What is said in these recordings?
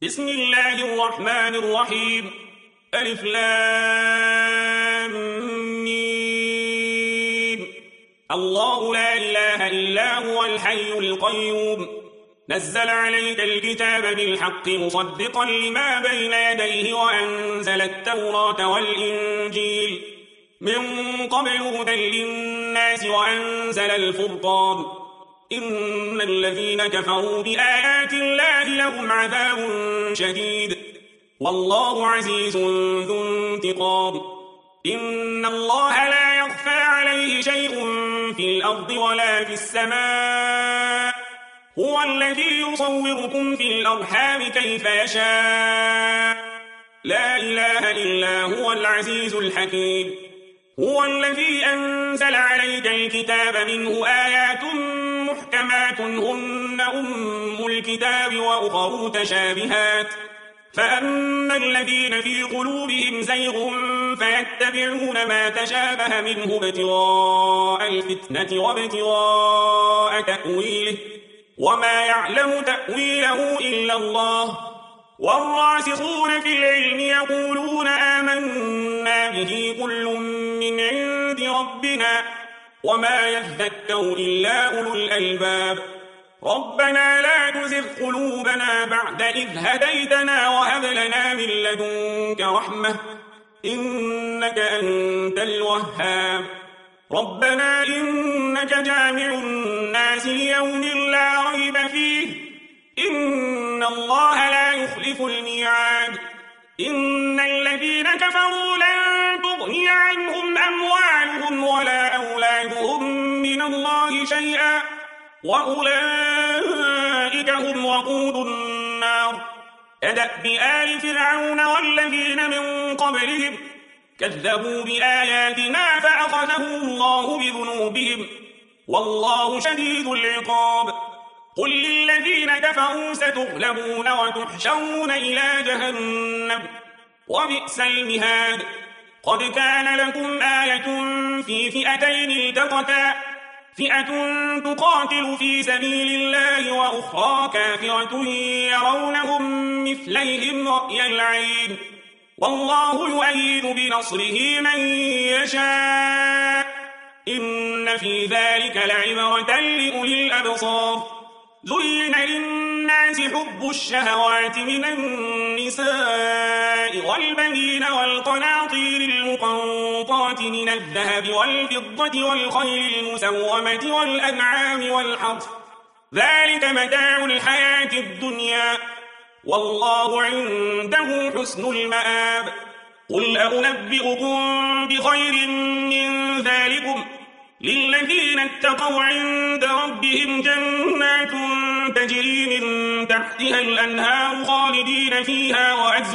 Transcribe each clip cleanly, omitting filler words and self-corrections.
بسم الله الرحمن الرحيم. ألف لام ميم. الله لا إله إلا هو الحي القيوم نزل عليك الكتاب بالحق مصدقا لما بين يديه وأنزل التوراة والإنجيل من قبل هدى للناس وأنزل الفرقان إن الذين كفروا بآيات الله لهم عذاب شديد والله عزيز ذو انتقام. إن الله لا يخفى عليه شيء في الأرض ولا في السماء هو الذي يصوركم في الأرحام كيف يشاء لا إله إلا هو العزيز الحكيم. هو الذي أنزل عليك الكتاب منه آيات محكمات هن أم الكتاب وأخر متشابهات فأما الذين في قلوبهم زيغ فيتبعون ما تشابه منه ابتغاء الفتنة وابتغاء تأويله وما يعلم تأويله إلا الله والراسخون في العلم يقولون آمنا به كل من عند ربنا وما يذكر إلا أولو الألباب. ربنا لا تزغ قلوبنا بعد إذ هديتنا وهب لنا من لدنك رحمة إنك أنت الوهاب. ربنا إنك جامع الناس ليوم لا ريب فيه إن الله لا يخلف الميعاد. إن الذين كفروا لن تغني عنهم أموالهم ولا أولادهم من الله شيئا وأولئك هم وقود النار. كدأب آل فرعون والذين من قبلهم كذبوا بآياتنا فأخذهم الله بذنوبهم والله شديد العقاب. قل للذين كفروا ستغلبون وتحشرون إلى جهنم وبئس المهاد. قد كان لكم آية في فئتين التقتا فئة تقاتل في سبيل الله وأخرى كافرة يرونهم مثليهم رأي العين والله يؤيد بنصره من يشاء إن في ذلك لعبرة لأولي الأبصار. زين للناس حب الشهوات من النساء والبنين والقناطير المقنطرة من الذهب والفضة والخيل المسومة والأنعام والحرث ذلك متاع الحياة الدنيا والله عنده حسن المآب. قل أنبئكم بخير من ذلكم للذين اتقوا عند ربهم جنات تجري من تحتها الأنهار خالدين فيها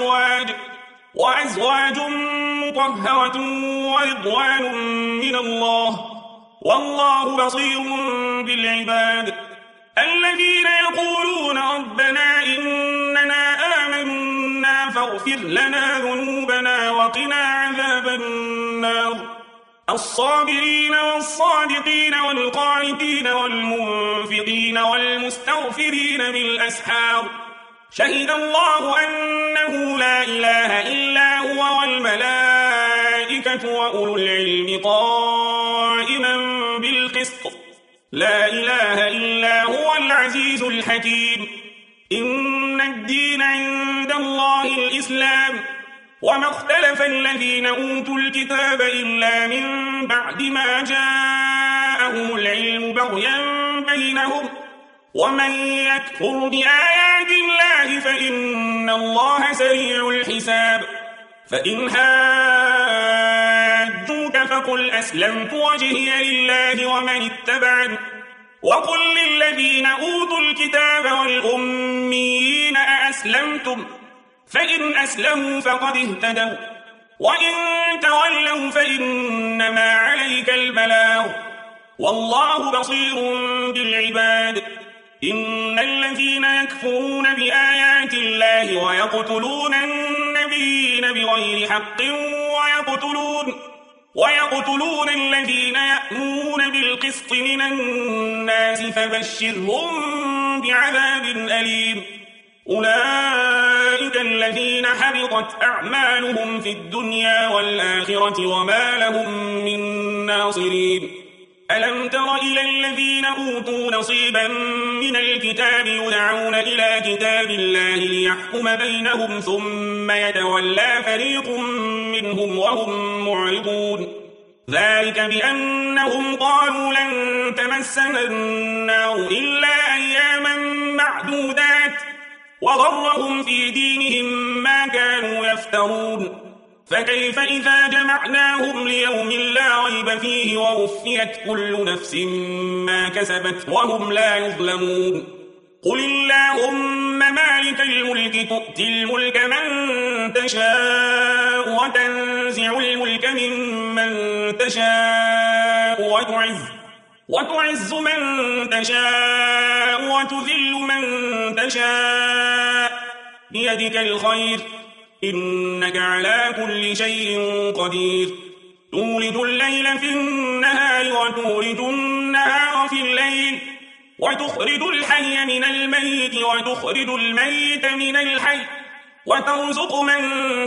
وأزواج مطهرة ورضوان من الله والله بصير بالعباد. الذين يقولون ربنا إننا آمنا فاغفر لنا ذنوبنا وقنا عذاب النار. الصابرين والصادقين والقانتين والمنفقين والمستغفرين بالأسحار شهد الله أنه لا إله إلا هو والملائكة وأولو العلم قائما بالقسط لا إله إلا هو العزيز الحكيم. إن الدين عند الله الإسلام وما اختلف الذين أوتوا الكتاب إلا من بعد ما جاءهم العلم بغيا بينهم ومن يكفر بآيات الله فإن الله سريع الحساب. فإن حاجوك فقل أسلمت وجهي لله ومن اتبعني وقل للذين أوتوا الكتاب والأميين أأسلمتم فإن أسلموا فقد اهتدوا وإن تولوا فإنما عليك البلاغ والله بصير بالعباد. إن الذين يكفرون بآيات الله ويقتلون النبيين بغير حق ويقتلون الذين يأمرون بالقسط من الناس فبشرهم بعذاب أليم. أولئك الذين حبطت أعمالهم في الدنيا والآخرة وما لهم من ناصرين ألم تر إلى الذين أوتوا نصيبا من الكتاب يدعون إلى كتاب الله ليحكم بينهم ثم يتولى فريق منهم وهم معرضون ذلك بأنهم قالوا لن تمسنا النار إلا أياما معدودات وغرهم في دينهم ما كانوا يفترون فكيف إذا جمعناهم ليوم لا ريب فيه ووفيت كل نفس ما كسبت وهم لا يظلمون قل اللهم مالك الملك تؤتي الملك من تشاء وتنزع الملك ممن تشاء وتعز من تشاء وتذل من تشاء بيدك الخير إنك على كل شيء قدير تولج الليل في النهار وتولج النهار في الليل وتخرج الحي من الميت وتخرج الميت من الحي وترزق من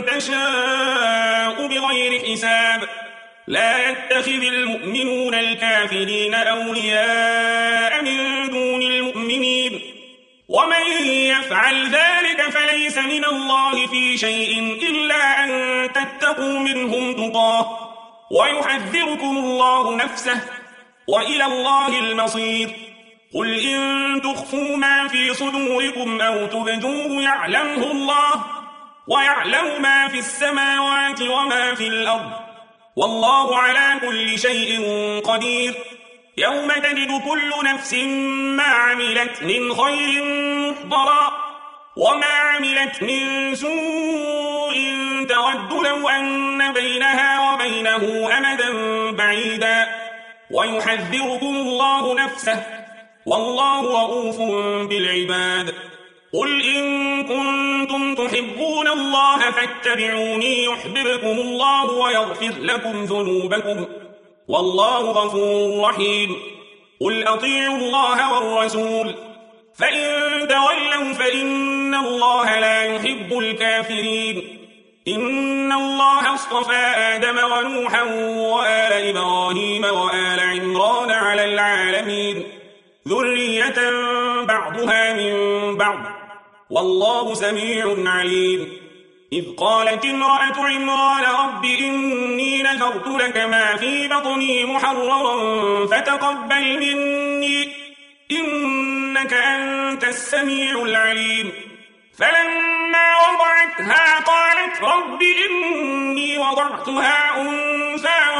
تشاء بغير حساب لا يتخذ المؤمنون الكافرين أولياء من دون المؤمنين ومن يفعل ذلك فليس من الله في شيء إلا أن تتقوا منهم تقاه ويحذركم الله نفسه وإلى الله المصير قل إن تخفوا ما في صدوركم أو تبدوه يعلمه الله ويعلم ما في السماوات وما في الأرض والله على كل شيء قدير يوم تجد كل نفس ما عملت من خير محضرا وما عملت من سوء تود لو أن بينها وبينه أمدا بعيدا ويحذركم الله نفسه والله رؤوف بالعباد قل إن كنتم تحبون الله فاتبعوني يحببكم الله ويغفر لكم ذنوبكم والله غفور رحيم قل أطيعوا الله والرسول فإن تولوا فإن الله لا يحب الكافرين إن الله اصطفى آدم ونوحا وآل إبراهيم وآل عمران على العالمين ذرية بعضها من بعض والله سميع عليم إذ قالت امرأة عمران رب إني نذرت لك ما في بطني محررا فتقبل مني إنك أنت السميع العليم فلما وضعتها قالت رب إني وضعتها أنثى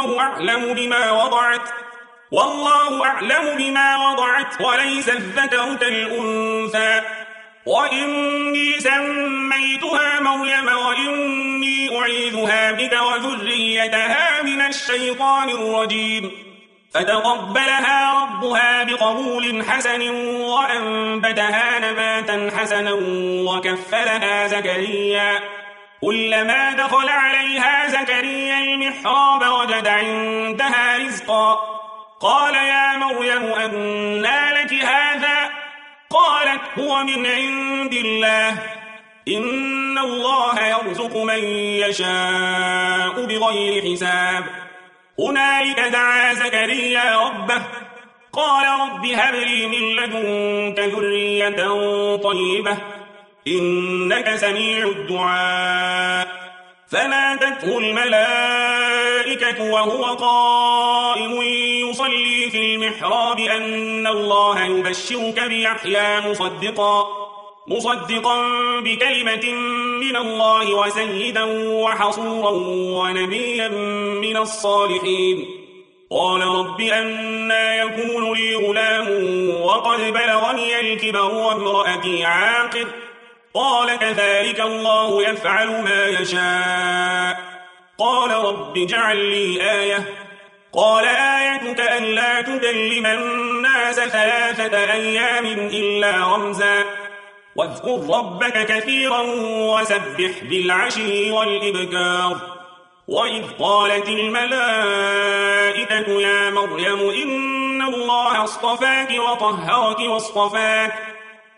والله أعلم بما وضعت وليس الذكر كالأنثى وإني سميتها مريم وإني أعيذها بك وذريتها من الشيطان الرجيم فتقبلها ربها بقبول حسن وأنبتها نباتا حسنا وكفلها زكريا كلما دخل عليها زكريا المحراب وجد عندها رزقا قال يا مريم أنى لك هذا قالت هو من عند الله إن الله يرزق من يشاء بغير حساب هنالك دعا زكريا ربه قال رب هب لي من لدنك ذرية طيبة إنك سميع الدعاء فنادته الملائكة وهو قائم يصلي في المحراب أن الله يبشرك بيحيى مصدقا بكلمة من الله وسيدا وحصورا ونبيا من الصالحين قال رب أنى يكون لي غلام وقد بلغني الكبر وامرأتي عاقر قال كذلك الله يفعل ما يشاء قال رب اجعل لي آية قال آيتك ألا تكلم الناس 3 أيام إلا رمزا واذكر ربك كثيرا وسبح بالعشي والإبكار وإذ قالت الملائكة يا مريم إن الله اصطفاك وطهرك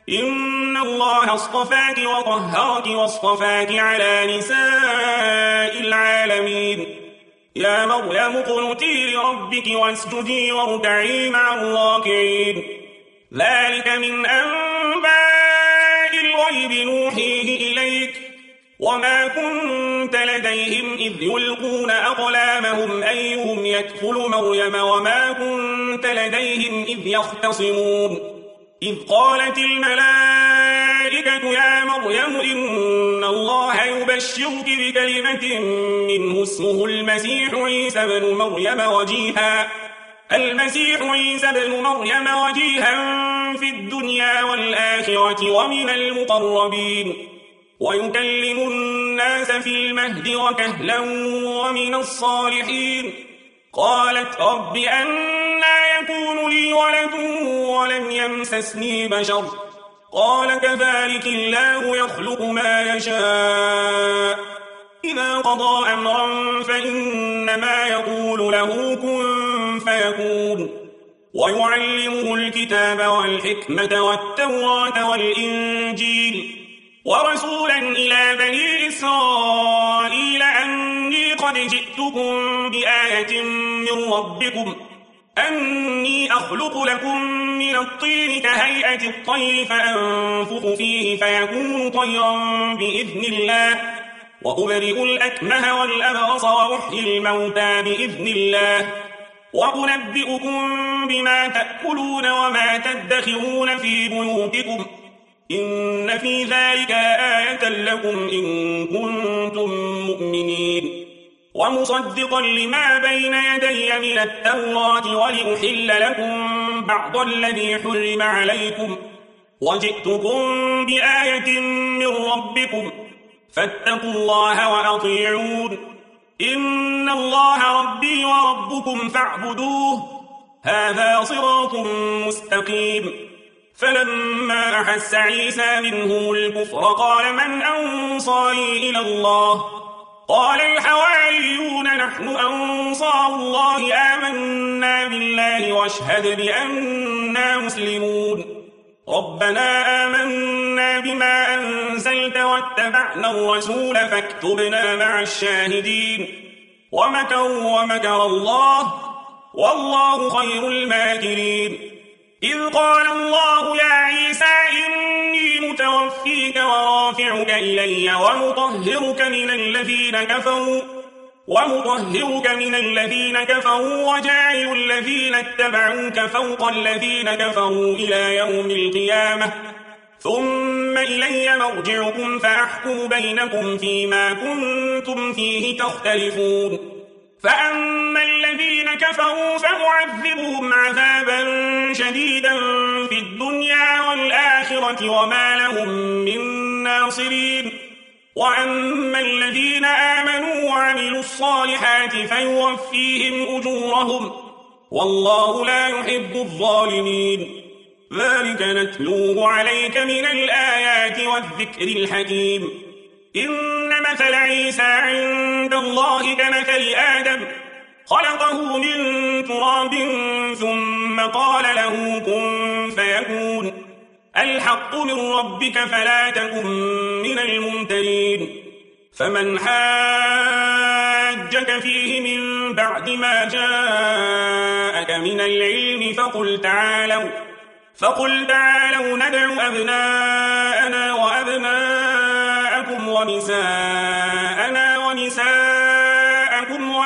إن الله اصطفاك وطهرك واصطفاك على نساء العالمين يا مريم اقنتي لربك واسجدي واركعي مع الراكعين ذلك من أنباء الغيب نوحيه إليك وما كنت لديهم إذ يلقون أقلامهم أيهم يكفل مريم وما كنت لديهم إذ يختصمون إذ قالت الملائكة يا مريم إن الله يبشرك بكلمة منه اسمه المسيح عيسى بن مريم وجيها في الدنيا والآخرة ومن المقربين ويكلم الناس في المهد وكهلا ومن الصالحين قالت رب أنى يكون لي ولد ولم يمسسني بشر قال كذلك الله يخلق ما يشاء إذا قضى أمرا فإنما يقول له كن فيكون ويعلمه الكتاب والحكمة والتوراة والإنجيل ورسولا إلى بني إسرائيل أني قد جئتكم بآية من ربكم أني أخلق لكم من الطين كهيئة الطير فأنفخ فيه فيكون طيرا بإذن الله وأبرئ الأكمه والأبرص وأحيي الموتى بإذن الله وأنبئكم بما تأكلون وما تدخرون في بيوتكم إن في ذلك آية لكم إن كنتم مؤمنين ومصدقا لما بين يدي من التوراة ولأحل لكم بعض الذي حرم عليكم وجئتكم بآية من ربكم فاتقوا الله وأطيعون إن الله ربي وربكم فاعبدوه هذا صراط مستقيم فلما أحس عيسى منهم الكفر قال من أنصاري إلى الله قال الحواريون نحن أنصار الله آمنا بالله واشهد بأننا مسلمون ربنا آمنا بما أنزلت واتبعنا الرسول فاكتبنا مع الشاهدين ومكروا ومكر الله والله خير الماكرين إذ قال الله يا عيسى إني متوفيك ورافعك إلي ومطهرك من الذين كفروا وجاعل الذين اتبعوك فوق الذين كفروا إلى يوم القيامة ثم إلي مرجعكم فأحكم بينكم فيما كنتم فيه تختلفون فأما الذين كفروا فأعذبهم عذابا شديدا في الدنيا والآخرة وما لهم من ناصرين وأما الذين آمنوا وعملوا الصالحات فيوفيهم أجورهم والله لا يحب الظالمين ذلك نتلوه عليك من الآيات والذكر الحكيم إن مثل عيسى عند الله كمثل آدم خلقه من تراب ثم قال له كن فيكون الحق من ربك فلا تكن من الممترين فمن حاجك فيه من بعد ما جاءك من العلم فقل تعالوا ندع أبناءنا وأبناءكم ونساءنا ونساءكم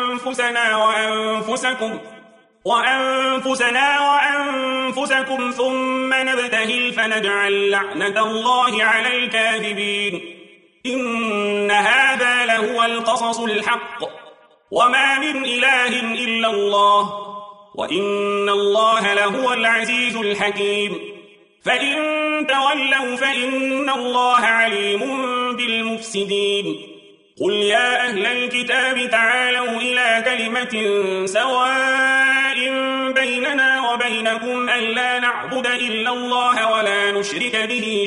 وأنفسنا وأنفسكم ثم نبتهل فنجعل لعنة الله على الكاذبين إن هذا لهو القصص الحق وما من إله إلا الله وإن الله لهو العزيز الحكيم فإن تولوا فإن الله عليم بالمفسدين قل يا أهل الكتاب تعالوا إلى كلمة سواء بيننا وبينكم ألا نعبد إلا الله ولا نشرك به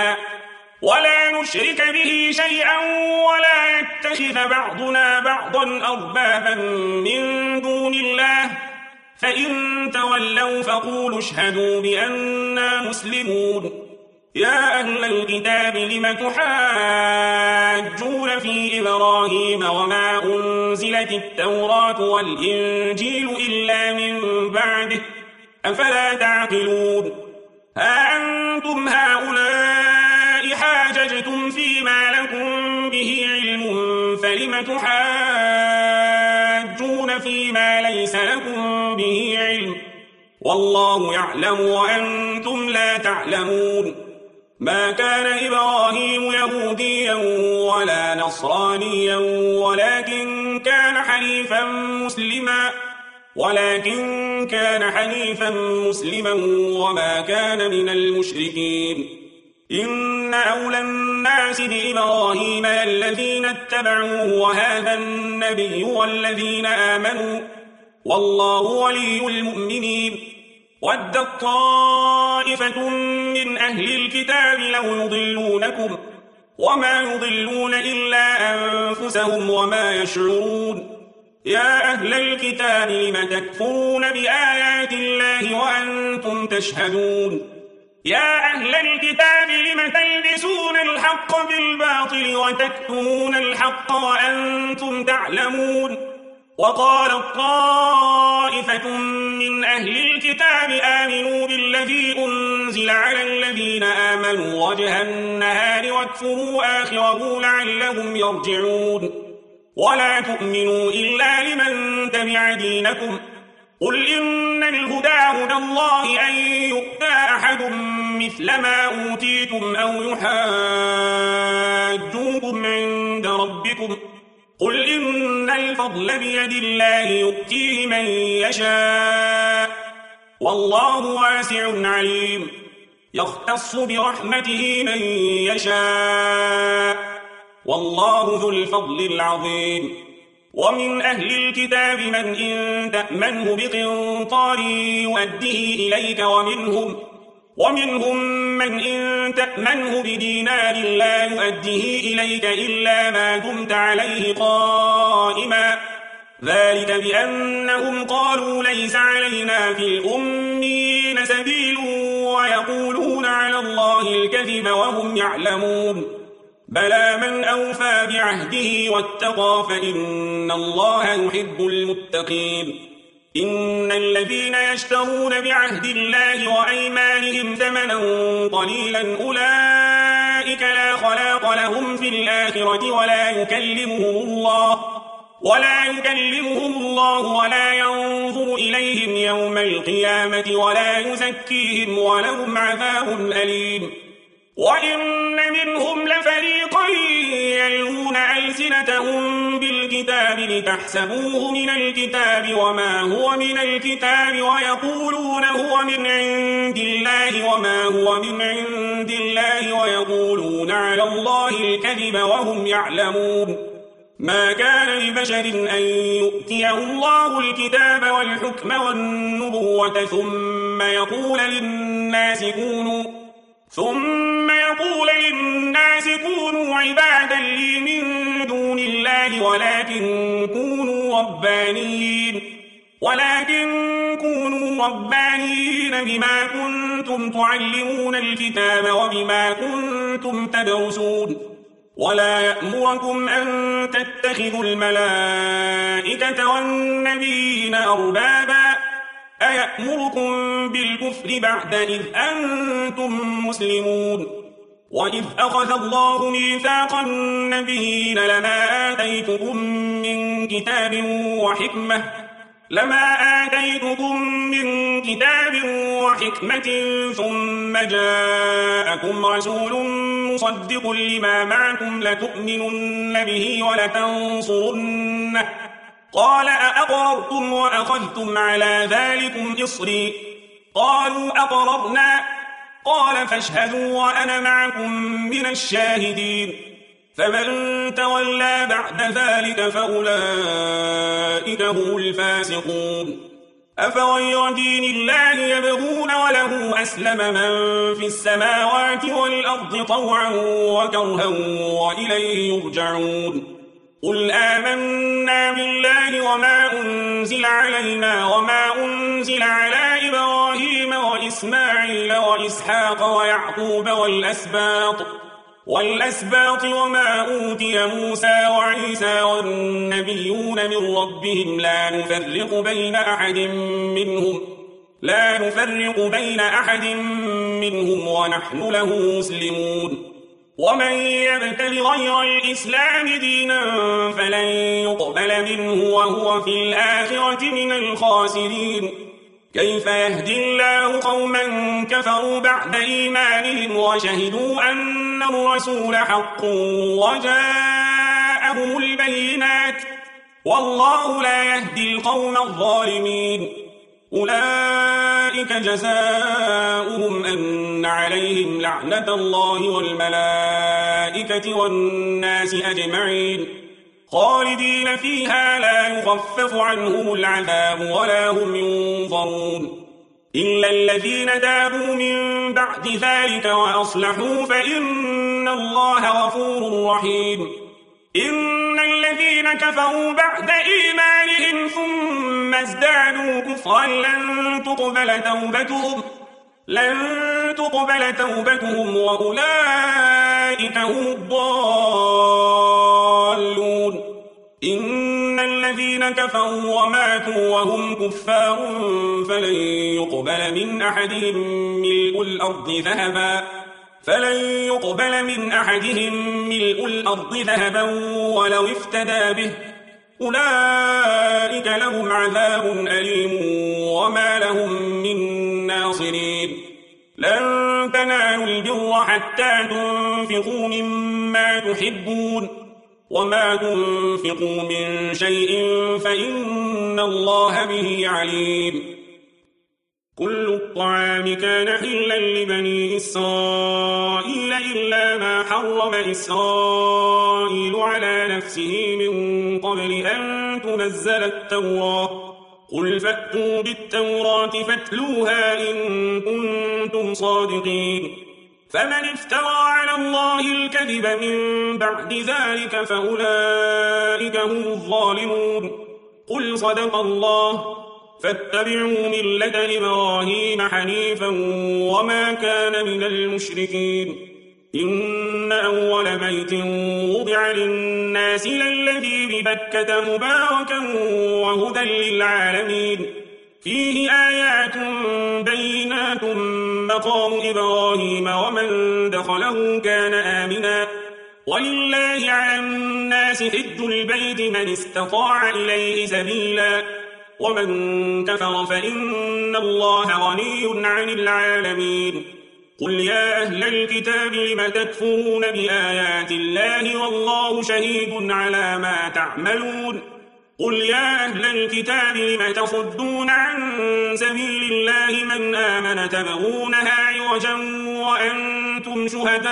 شيئا ولا يتخذ بعضنا بعضا أربابا من دون الله فإن تولوا فقولوا اشهدوا بأننا مسلمون يا أهل الكتاب لم تحاجون في إبراهيم وما أنزلت التوراة والإنجيل إلا من بعده أفلا تعقلون ها أنتم هؤلاء حاججتم فيما لكم به علم فلم تحاجون فيما ليس لكم به علم والله يعلم وأنتم لا تعلمون ما كان إبراهيم يهوديا ولا نصرانيا ولكن كان حنيفا مسلما وما كان من المشركين إن أولى الناس بإبراهيم الذين اتبعوه وهذا النبي والذين آمنوا والله ولي المؤمنين ودت طائفة من أهل الكتاب لو يضلونكم وما يضلون إلا أنفسهم وما يشعرون يا أهل الكتاب لم تكفرون بآيات الله وأنتم تشهدون يا أهل الكتاب لم تلبسون الحق بالباطل وتكتمون الحق وأنتم تعلمون وقالت طائفة من أهل الكتاب آمنوا بالذي أنزل على الذين آمنوا وجه النهار واكفروا آخره لعلهم يرجعون ولا تؤمنوا إلا لمن تبع دينكم قل إن الهدى هدى الله أن يؤتى أحد مثل ما أوتيتم أو يحاجوكم عند ربكم قل إن الفضل بيد الله يؤتيه من يشاء والله واسع عليم يختص برحمته من يشاء والله ذو الفضل العظيم ومن أهل الكتاب من إن تأمنه بقنطار يؤديه إليك ومنهم من إن تأمنه بدينار لا يؤديه إليك إلا ما دمت عليه قائما ذلك بأنهم قالوا ليس علينا في الأمين سبيل ويقولون على الله الكذب وهم يعلمون بلى من أوفى بعهده واتقى فإن الله يحب المتقين إن الذين يشترون بعهد الله وأيمانهم ثمنا قليلا أولئك لا خلاق لهم في الآخرة ولا يكلمهم الله ولا ينظر إليهم يوم القيامة ولا يزكيهم ولهم عذاب أليم وإن منهم لفريقا يلوون ألسنتهم بالكتاب لتحسبوه من الكتاب وما هو من الكتاب ويقولون هو من عند الله وما هو من عند الله ويقولون على الله الكذب وهم يعلمون ما كان لبشر أن يؤتيه الله الكتاب والحكم والنبوة ثم يقول للناس كونوا عبادا لي من دون الله ولكن كونوا ربانيين بما كنتم تعلمون الكتاب وبما كنتم تدرسون ولا يأمركم أن تتخذوا الملائكة والنبيين أربابا أيأمركم بالكفر بعد إذ أنتم مسلمون وإذ أخذ الله ميثاق النبيين لما آتيتكم من كتاب وحكمة ثم جاءكم رسول مصدق لما معكم لتؤمنن به ولتنصرنه قال أأقررتم وأخذتم على ذلكم إصري قالوا أقررنا قال فاشهدوا وأنا معكم من الشاهدين فمن تولى بعد ذلك فأولئك هم الفاسقون أفغير دين الله يبغون وله أسلم من في السماوات والأرض طوعا وكرها وإليه يرجعون قل آمنا بالله وما أنزل علينا وما أنزل على إبراهيم وإسماعيل وإسحاق ويعقوب والأسباط وما أوتي موسى وعيسى والنبيون من ربهم لا نفرق بين أحد منهم ونحن له مسلمون ومن يبتغ غير الإسلام دينا فلن يقبل منه وهو في الآخرة من الخاسرين كيف يهدي الله قوما كفروا بعد إيمانهم وشهدوا أن الرسول حق وجاءهم البينات والله لا يهدي القوم الظالمين أولئك جزاؤهم أن عليهم لعنة الله والملائكة والناس أجمعين خالدين فيها لا يخفف عنهم العذاب ولا هم ينظرون إلا الذين تابوا من بعد ذلك وأصلحوا فإن الله غفور رحيم إن الذين كفروا بعد إيمانهم ثم ازدادوا كفرا لن تقبل توبتهم وأولئك هم الضالون إن الذين كفروا وماتوا وهم كفار فلن يقبل من أحدهم ملء الأرض ذهبا ولو افتدى به أولئك لهم عذاب أليم وما لهم من ناصرين لن تنالوا البر حتى تنفقوا مما تحبون وما تنفقوا من شيء فإن الله به عليم كل الطعام كان حلا لبني إسرائيل إلا ما حرم إسرائيل على نفسه من قبل أن تنزل التوراة قل فأتوا بالتوراة فاتلوها إن كنتم صادقين فمن افترى على الله الكذب من بعد ذلك فأولئك هم الظالمون قل صدق الله فاتبعوا ملة إبراهيم حنيفا وما كان من المشركين إن أول بيت وضع للناس للذي ببكة مباركا وهدى للعالمين فيه آيات بينات مقام إبراهيم ومن دخله كان آمنا ولله على الناس حج البيت من استطاع إليه سبيلا ومن كفر فإن الله غني عن العالمين قل يا أهل الكتاب لم تكفرون بآيات الله والله شهيد على ما تعملون قل يا أهل الكتاب لم تصدون عن سبيل الله من آمن تبغونها عوجا وأنتم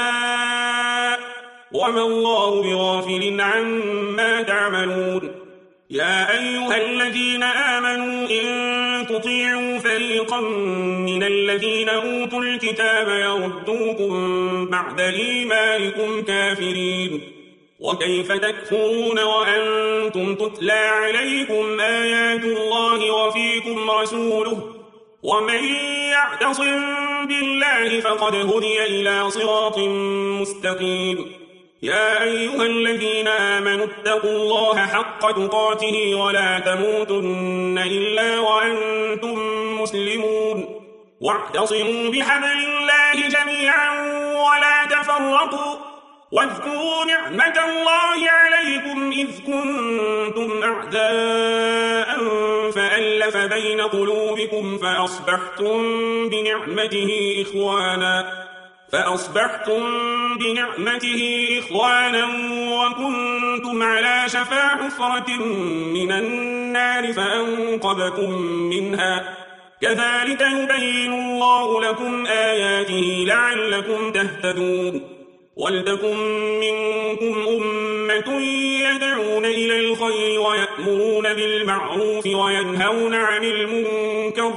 شهداء وما الله بغافل عما تعملون يا أيها الذين آمنوا إن تطيعوا فريقا من الذين أوتوا الكتاب يردوكم بعد إيمانكم كافرين وكيف تكفرون وأنتم تتلى عليكم آيات الله وفيكم رسوله ومن يعتصم بالله فقد هدي إلى صراط مستقيم يا أيها الذين آمنوا اتقوا الله حق تقاته ولا تموتن إلا وأنتم مسلمون واعتصموا بحبل الله جميعا ولا تفرقوا واذكروا نعمة الله عليكم إذ كنتم أعداء فألف بين قلوبكم فأصبحتم بنعمته إخوانا وكنتم على شفا حفرة من النار فأنقذكم منها كذلك يبين الله لكم آياته لعلكم تهتدون ولتكن منكم أمة يدعون إلى الخير ويأمرون بالمعروف وينهون عن المنكر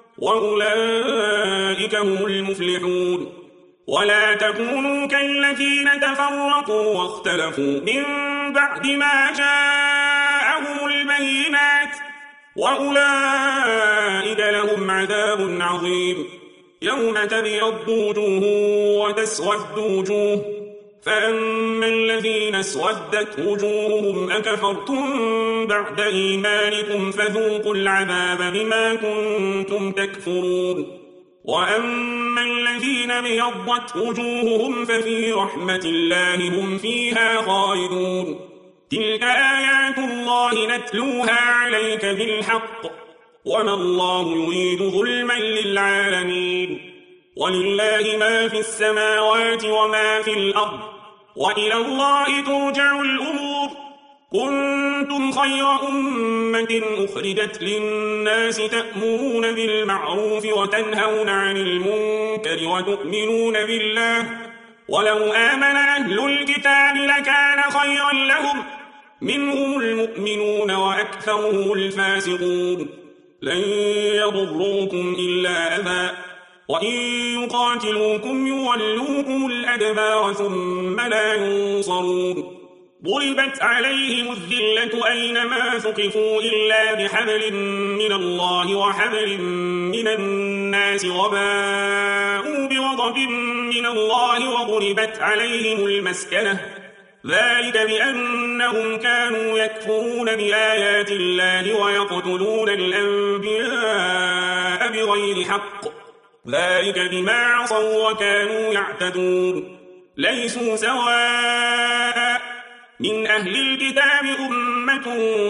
وأولئك هم المفلحون ولا تكونوا كالذين تفرقوا واختلفوا من بعد ما جاءهم البينات وأولئك لهم عذاب عظيم يوم تبيض وجوه وتسود وجوه، فأما الذين اسودت وجوههم أكفرتم بعد إيمانكم فذوقوا العذاب بما كنتم تكفرون. وأما الذين ابيضت وجوههم ففي رحمة الله هم فيها خالدون. تلك آيات الله نتلوها عليك بالحق، وما الله يريد ظلما للعالمين. ولله ما في السماوات وما في الأرض، وإلى الله ترجع الأمور. كنتم خير أمة أخرجت للناس تأمرون بالمعروف وتنهون عن المنكر وتؤمنون بالله، ولو آمن أهل الكتاب لكان خيرا لهم، منهم المؤمنون وأكثرهم الفاسقون. لن يضروكم إلا أذى، وإن يقاتلوكم يولوكم الأدبار ثم لا ينصرون. ضربت عليهم الذلة أينما ثقفوا إلا بحبل من الله وحبل من الناس وباءوا بغضب من الله وضربت عليهم المسكنة، ذلك بأنهم كانوا يكفرون بآيات الله ويقتلون الأنبياء بغير حق، ذلك بما عصوا وكانوا يعتدون. ليسوا سواء، من أهل الكتاب أمة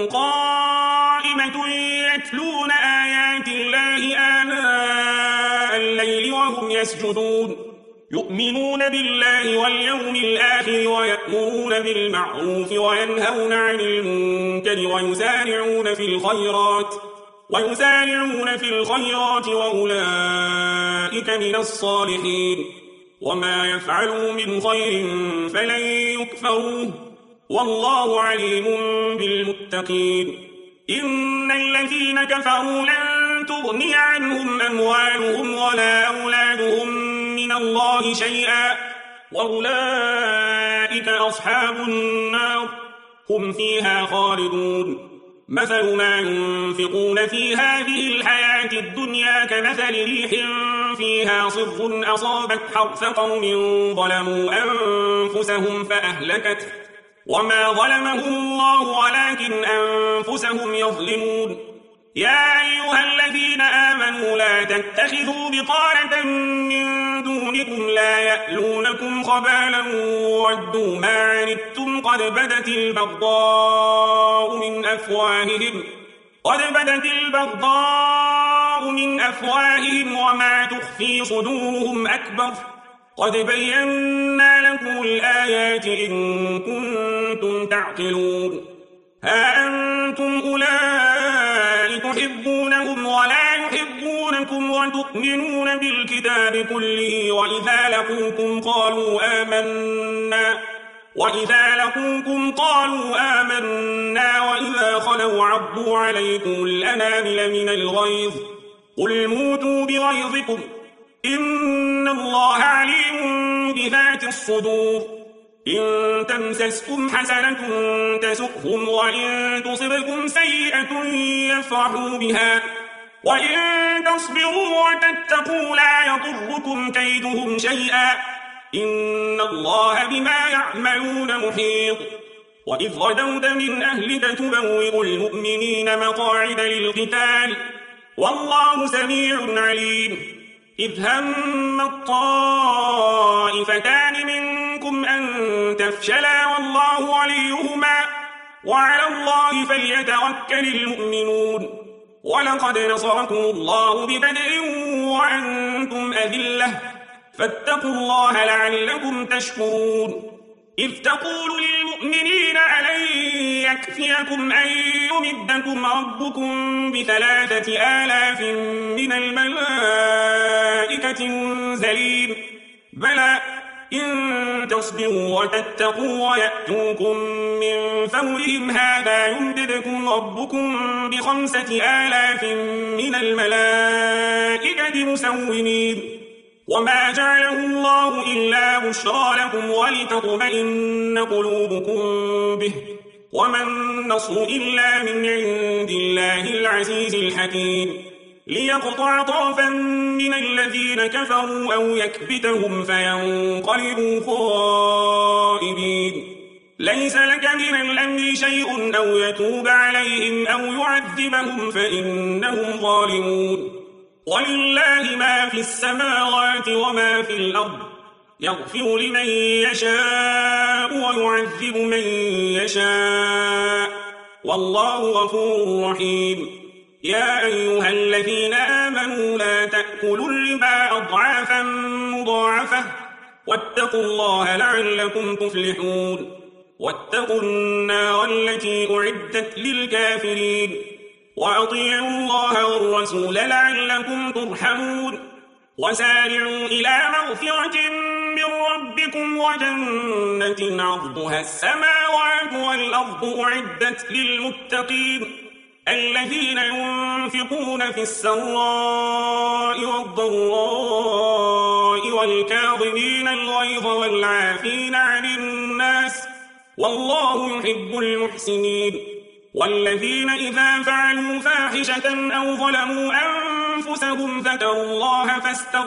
قائمة يتلون آيات الله آناء الليل وهم يسجدون، يؤمنون بالله واليوم الآخر ويأمرون بالمعروف وينهون عن المنكر ويسارعون في الخيرات وأولئك من الصالحين. وما يفعلوا من خير فلن يكفروه، والله عليم بالمتقين. إن الذين كفروا لن تغني عنهم أموالهم ولا أولادهم من الله شيئا، وأولئك أصحاب النار هم فيها خالدون. مثل ما ينفقون في هذه الحياة الدنيا كمثل ريح فيها صر أصابت حرث قوم ظلموا أنفسهم فأهلكته، وما ظلمهم الله ولكن أنفسهم يظلمون. يا أيها الذين آمنوا لا تتخذوا بطانة من دونكم لا يألونكم خبالا ودوا ما عنتم قد بدت البغضاء من أفواههم وما تخفي صدورهم أكبر. قد بينا لكم الآيات إن كنتم تعقلون. ها أنتم أولئك تحبونهم ولا يحبونكم وتؤمنون بالكتاب كله، وإذا لقوكم قالوا آمنا وإذا خلوا عضوا عليكم الأنامل من الغيظ. قل موتوا بغيظكم إن الله عليم بذات الصدور. إن تمسسكم حسنة تسؤهم وإن تصبكم سيئة يفرحوا بها، وإن تصبروا وتتقوا لا يضركم كيدهم شيئا، إن الله بما يعملون محيط. وإذ غدوت من أهلك تبوئ المؤمنين مقاعد للقتال والله سميع عليم. إذ هم الطائفتان منكم أن تفشلا والله وليهما وعلى الله فليتوكل المؤمنون. ولقد نصركم الله ببدر وأنتم أذلة فاتقوا الله لعلكم تشكرون. إذ تقول للمؤمنين ألن يكفيكم أن يمدكم ربكم ب3,000 من الملائكة منزلين؟ بلى إن تصبروا وتتقوا ويأتوكم من فورهم هذا يمددكم ربكم ب5,000 من الملائكة مسومين. وما جعله الله إلا بشرى لكم ولتطمئن قلوبكم به، وما النصر إلا من عند الله العزيز الحكيم. ليقطع طرفا من الذين كفروا أو يكبتهم فينقلبوا خائبين. ليس لك من الأمر شيء أو يتوب عليهم أو يعذبهم فإنهم ظالمون. ولله ما في السماوات وما في الأرض، يغفر لمن يشاء ويعذب من يشاء، والله غفور رحيم. يا أيها الذين آمنوا لا تأكلوا الربا أضعافا مضاعفة، واتقوا الله لعلكم تفلحون. واتقوا النار التي أعدت للكافرين، وأطيعوا الله والرسول لعلكم ترحمون. وسارعوا إلى مغفرة من ربكم وجنة عرضها السماوات والأرض أعدت للمتقين الذين ينفقون في السراء والضراء والكاظمين الغيظ والعافين عن الناس، والله يحب المحسنين. والذين إذا فعلوا فاحشة أو ظلموا أنفسهم ذكروا الله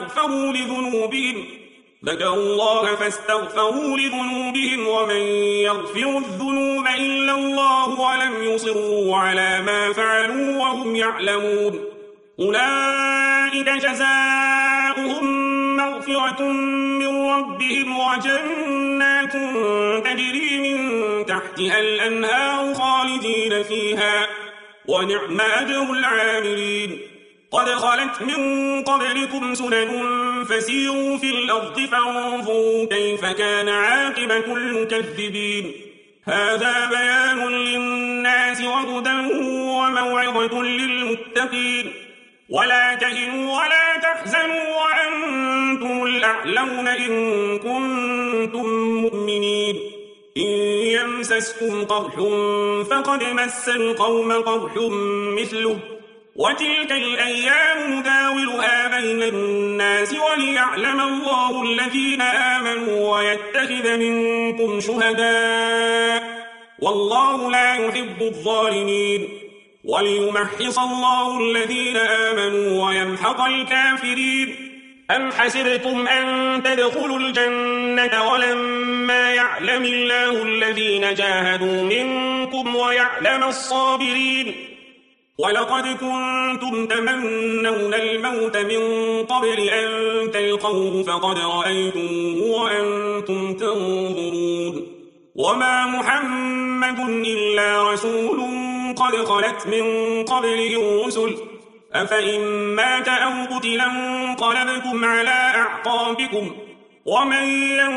فاستغفروا لذنوبهم ومن يغفر الذنوب إلا الله ولم يصروا على ما فعلوا وهم يعلمون. أولئك جزاؤهم مغفرة من ربهم وجنات تجري من تحتها الأنهار خالدين فيها، ونعم أجر العاملين. قد خلت من قبلكم سنن فسيروا في الأرض فانظروا كيف كان عاقبة المكذبين. هذا بيان للناس وهدى وموعظة للمتقين. ولا تهنوا ولا تحزنوا وأنتم الأعلون إن كنتم مؤمنين. إن يمسسكم قرح فقد مس القوم قرح مثله، وتلك الأيام نداولها بين الناس وليعلم الله الذين آمنوا ويتخذ منكم شهداء، والله لا يحب الظالمين. وليمحص الله الذين آمنوا ويمحق الكافرين. أم حسبتم أن تدخلوا الجنة ولما يعلم الله الذين جاهدوا منكم ويعلم الصابرين؟ ولقد كنتم تمنون الموت من قبل أن تلقوه فقد رأيتموه وأنتم تنظرون. وما محمد إلا رسول قد خلت من قبله الرسل، أفإن مات أو قتل انقلبتم على أعقابكم، ومن